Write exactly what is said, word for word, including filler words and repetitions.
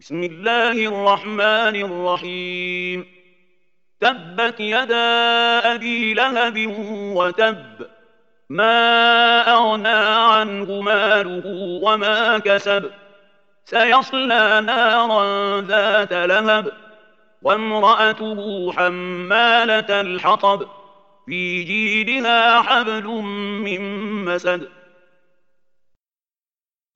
بسم الله الرحمن الرحيم. تبت يدا أبي لهب وتب، ما أغنى عنه ماله وما كسب، سيصلى نارا ذات لهب، وامرأته حمالة الحطب، في جيدها حبل من مسد.